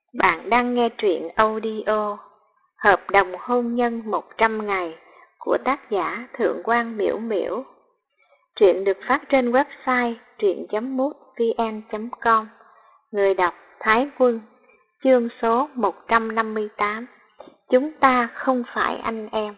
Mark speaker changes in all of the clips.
Speaker 1: Bạn đang nghe truyện audio Hợp đồng hôn nhân 100 ngày của tác giả Thượng quan Miễu Miễu. Truyện được phát trên website truyện.mútvn.com. Người đọc Thái Quân. Chương số 158. Chúng ta không phải anh em.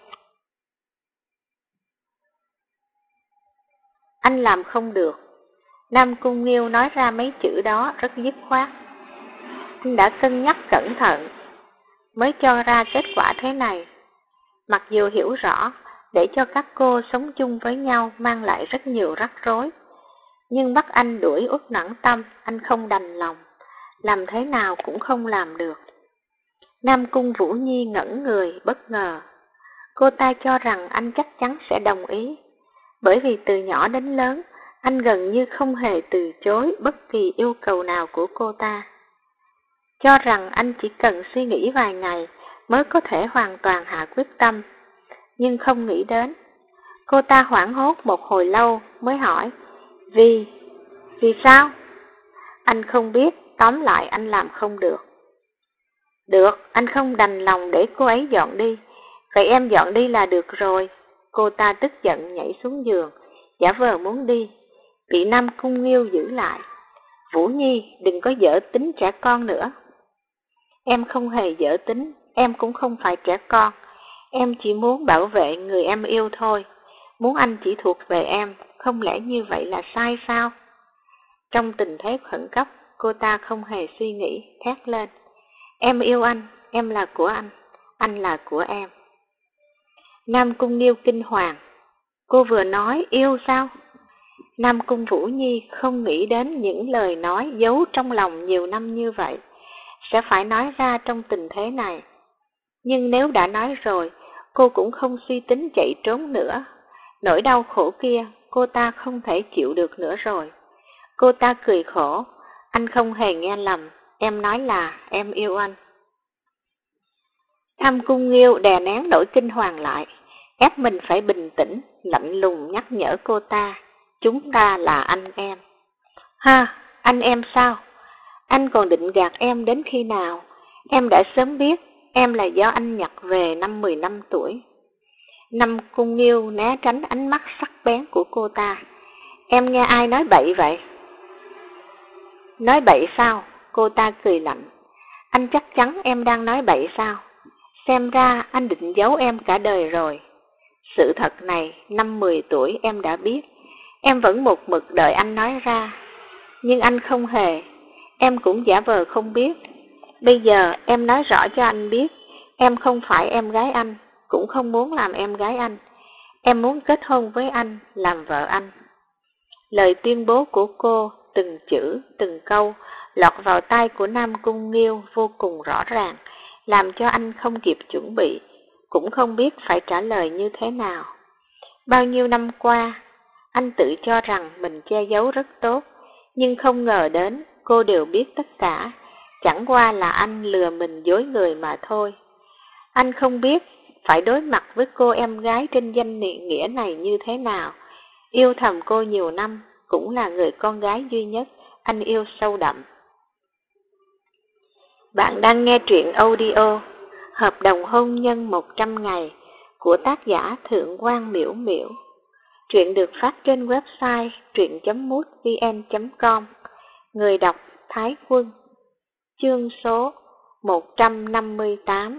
Speaker 1: Anh làm không được. Nam Cung Nghiêu nói ra mấy chữ đó rất dứt khoát. Anh đã cân nhắc cẩn thận mới cho ra kết quả thế này. Mặc dù hiểu rõ để cho các cô sống chung với nhau mang lại rất nhiều rắc rối, nhưng bắt anh đuổi Uất Noãn Tâm anh không đành lòng, làm thế nào cũng không làm được. Nam Cung Vũ Nhi ngẩn người bất ngờ. Cô ta cho rằng anh chắc chắn sẽ đồng ý, bởi vì từ nhỏ đến lớn anh gần như không hề từ chối bất kỳ yêu cầu nào của cô ta. Cho rằng anh chỉ cần suy nghĩ vài ngày mới có thể hoàn toàn hạ quyết tâm, nhưng không nghĩ đến. Cô ta hoảng hốt một hồi lâu mới hỏi, vì sao? Anh không biết, tóm lại anh làm không được. Được, anh không đành lòng để cô ấy dọn đi, vậy em dọn đi là được rồi. Cô ta tức giận nhảy xuống giường, giả vờ muốn đi, bị Nam Cung Nghiêu giữ lại. Vũ Nhi, đừng có dở tính trẻ con nữa. Em không hề dở tính, em cũng không phải trẻ con. Em chỉ muốn bảo vệ người em yêu thôi. Muốn anh chỉ thuộc về em, không lẽ như vậy là sai sao? Trong tình thế khẩn cấp, cô ta không hề suy nghĩ, thét lên. Em yêu anh, em là của anh là của em. Nam Cung Nghiêu kinh hoàng. Cô vừa nói yêu sao? Nam Cung Vũ Nhi không nghĩ đến những lời nói giấu trong lòng nhiều năm như vậy sẽ phải nói ra trong tình thế này. Nhưng nếu đã nói rồi, cô cũng không suy tính chạy trốn nữa. Nỗi đau khổ kia, cô ta không thể chịu được nữa rồi. Cô ta cười khổ, anh không hề nghe lầm, em nói là em yêu anh. Nam Cung Nghiêu đè nén nỗi kinh hoàng lại, ép mình phải bình tĩnh, lạnh lùng nhắc nhở cô ta, chúng ta là anh em. Ha, anh em sao? Anh còn định gạt em đến khi nào? Em đã sớm biết, em là do anh nhặt về năm 15 tuổi. Nam Cung Nghiêu né tránh ánh mắt sắc bén của cô ta. Em nghe ai nói bậy vậy? Nói bậy sao? Cô ta cười lạnh. Anh chắc chắn em đang nói bậy sao? Xem ra anh định giấu em cả đời rồi. Sự thật này, năm 10 tuổi em đã biết. Em vẫn một mực đợi anh nói ra. Nhưng anh không hề. Em cũng giả vờ không biết. Bây giờ em nói rõ cho anh biết. Em không phải em gái anh, cũng không muốn làm em gái anh. Em muốn kết hôn với anh, làm vợ anh. Lời tuyên bố của cô, từng chữ, từng câu, lọt vào tai của Nam Cung Nghiêu vô cùng rõ ràng, làm cho anh không kịp chuẩn bị, cũng không biết phải trả lời như thế nào. Bao nhiêu năm qua, anh tự cho rằng mình che giấu rất tốt, nhưng không ngờ đến cô đều biết tất cả, chẳng qua là anh lừa mình dối người mà thôi. Anh không biết phải đối mặt với cô em gái trên danh nghĩa này như thế nào. Yêu thầm cô nhiều năm, cũng là người con gái duy nhất anh yêu sâu đậm. Bạn đang nghe truyện audio Hợp đồng hôn nhân 100 ngày của tác giả Thượng quan Miễu Miễu. Truyện được phát trên website truyện.mútvn.com. Người đọc Thái Quân. Chương số 158.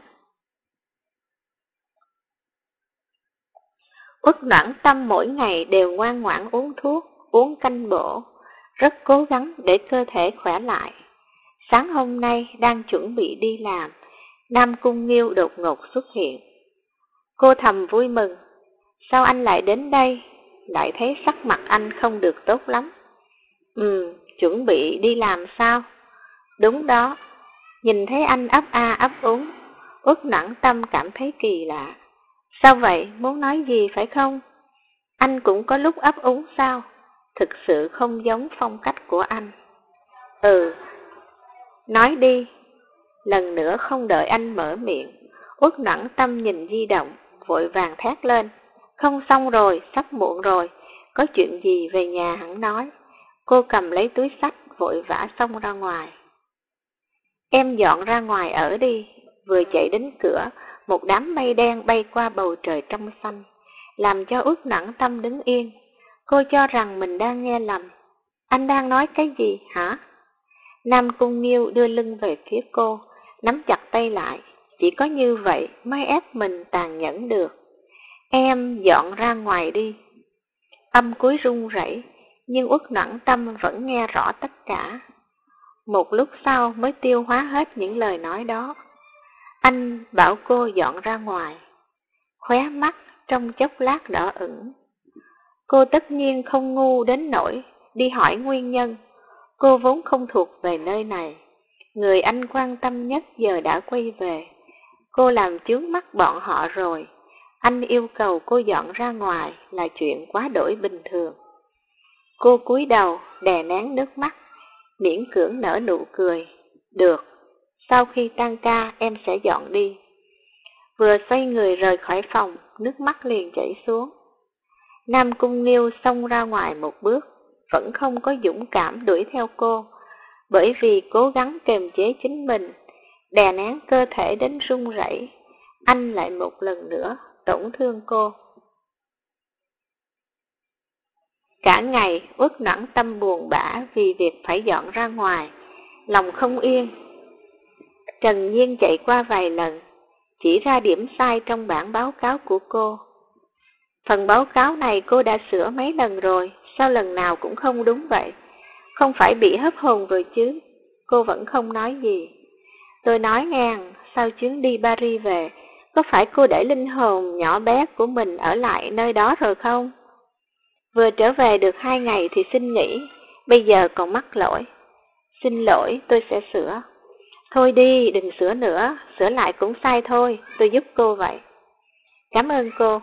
Speaker 1: Uất Noãn Tâm mỗi ngày đều ngoan ngoãn uống thuốc, uống canh bổ, rất cố gắng để cơ thể khỏe lại. Sáng hôm nay đang chuẩn bị đi làm, Nam Cung Nghiêu đột ngột xuất hiện. Cô thầm vui mừng, sao anh lại đến đây? Lại thấy sắc mặt anh không được tốt lắm. Chuẩn bị đi làm sao? Đúng đó, nhìn thấy anh ấp a ấp úng, Uất Noãn Tâm cảm thấy kỳ lạ. Sao vậy, muốn nói gì phải không? Anh cũng có lúc ấp úng sao? Thực sự không giống phong cách của anh. Nói đi. Lần nữa không đợi anh mở miệng, Uất Noãn Tâm nhìn di động, vội vàng thét lên. Không xong rồi, sắp muộn rồi, có chuyện gì về nhà hẳn nói. Cô cầm lấy túi xách, vội vã xông ra ngoài. Em dọn ra ngoài ở đi. Vừa chạy đến cửa, một đám mây đen bay qua bầu trời trong xanh, làm cho Uất Nẵng Tâm đứng yên. Cô cho rằng mình đang nghe lầm. Anh đang nói cái gì hả? Nam Cung Nghiêu đưa lưng về phía cô, nắm chặt tay lại. Chỉ có như vậy mới ép mình tàn nhẫn được. Em dọn ra ngoài đi. Âm cuối run rẩy, nhưng Uất Nẵng Tâm vẫn nghe rõ tất cả. Một lúc sau mới tiêu hóa hết những lời nói đó. Anh bảo cô dọn ra ngoài. Khóe mắt trong chốc lát đỏ ửng. Cô tất nhiên không ngu đến nỗi đi hỏi nguyên nhân. Cô vốn không thuộc về nơi này. Người anh quan tâm nhất giờ đã quay về. Cô làm chướng mắt bọn họ rồi. Anh yêu cầu cô dọn ra ngoài là chuyện quá đổi bình thường. Cô cúi đầu, đè nén nước mắt, miễn cưỡng nở nụ cười. Được, sau khi tan ca em sẽ dọn đi. Vừa xoay người rời khỏi phòng, nước mắt liền chảy xuống. Nam Cung Nghiêu xông ra ngoài một bước, vẫn không có dũng cảm đuổi theo cô, bởi vì cố gắng kềm chế chính mình, đè nén cơ thể đến run rẩy. Anh lại một lần nữa tổn thương cô. Cả ngày Uất Nẵng Tâm buồn bã vì việc phải dọn ra ngoài, lòng không yên. Trần Nhiên chạy qua vài lần, chỉ ra điểm sai trong bản báo cáo của cô. Phần báo cáo này cô đã sửa mấy lần rồi, sao lần nào cũng không đúng vậy? Không phải bị hấp hồn rồi chứ? Cô vẫn không nói gì. Tôi nói ngang, sau chuyến đi Paris về, có phải cô để linh hồn nhỏ bé của mình ở lại nơi đó rồi không? Vừa trở về được 2 ngày thì xin nghỉ, bây giờ còn mắc lỗi. Xin lỗi, tôi sẽ sửa. Thôi đi, đừng sửa nữa, sửa lại cũng sai thôi, tôi giúp cô vậy. Cảm ơn cô.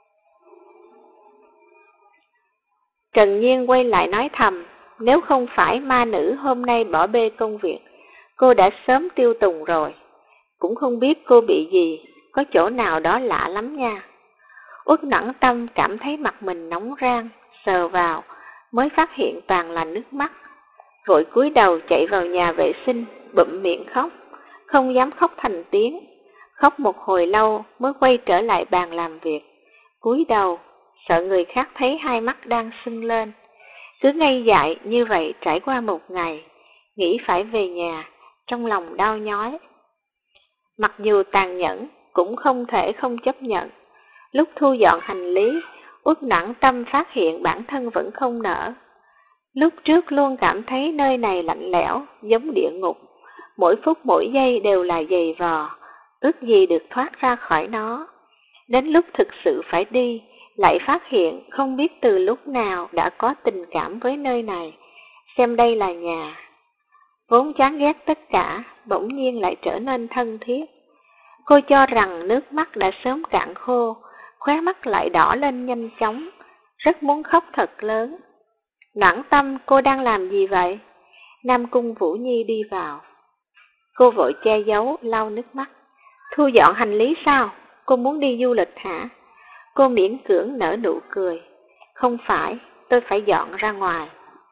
Speaker 1: Trần Nhiên quay lại nói thầm, nếu không phải ma nữ hôm nay bỏ bê công việc, cô đã sớm tiêu tùng rồi. Cũng không biết cô bị gì, có chỗ nào đó lạ lắm nha. Uất Nẵng Tâm cảm thấy mặt mình nóng rang, sờ vào, mới phát hiện toàn là nước mắt. Vội cúi đầu chạy vào nhà vệ sinh, bụm miệng khóc, không dám khóc thành tiếng. Khóc một hồi lâu mới quay trở lại bàn làm việc. Cúi đầu, sợ người khác thấy hai mắt đang sưng lên. Cứ ngây dại như vậy trải qua một ngày, nghĩ phải về nhà, trong lòng đau nhói. Mặc dù tàn nhẫn, cũng không thể không chấp nhận. Lúc thu dọn hành lý, Uất Nẵng Tâm phát hiện bản thân vẫn không nỡ. Lúc trước luôn cảm thấy nơi này lạnh lẽo, giống địa ngục. Mỗi phút mỗi giây đều là giày vò, ước gì được thoát ra khỏi nó. Đến lúc thực sự phải đi, lại phát hiện không biết từ lúc nào đã có tình cảm với nơi này, xem đây là nhà. Vốn chán ghét tất cả, bỗng nhiên lại trở nên thân thiết. Cô cho rằng nước mắt đã sớm cạn khô, khóe mắt lại đỏ lên nhanh chóng, rất muốn khóc thật lớn. Nẵng Tâm, cô đang làm gì vậy? Nam Cung Vũ Nhi đi vào. Cô vội che giấu, lau nước mắt. Thu dọn hành lý sao? Cô muốn đi du lịch hả? Cô miễn cưỡng nở nụ cười. Không phải, tôi phải dọn ra ngoài.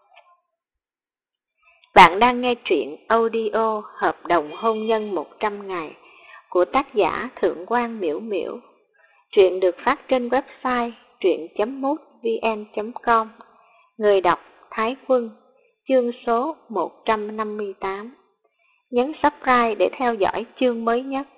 Speaker 1: Bạn đang nghe truyện audio Hợp đồng hôn nhân 100 ngày của tác giả Thượng quan Miễu Miễu. Truyện được phát trên website truyện.mútvn.com. Người đọc Thái Quân. Chương số 158. Nhấn subscribe để theo dõi chương mới nhất.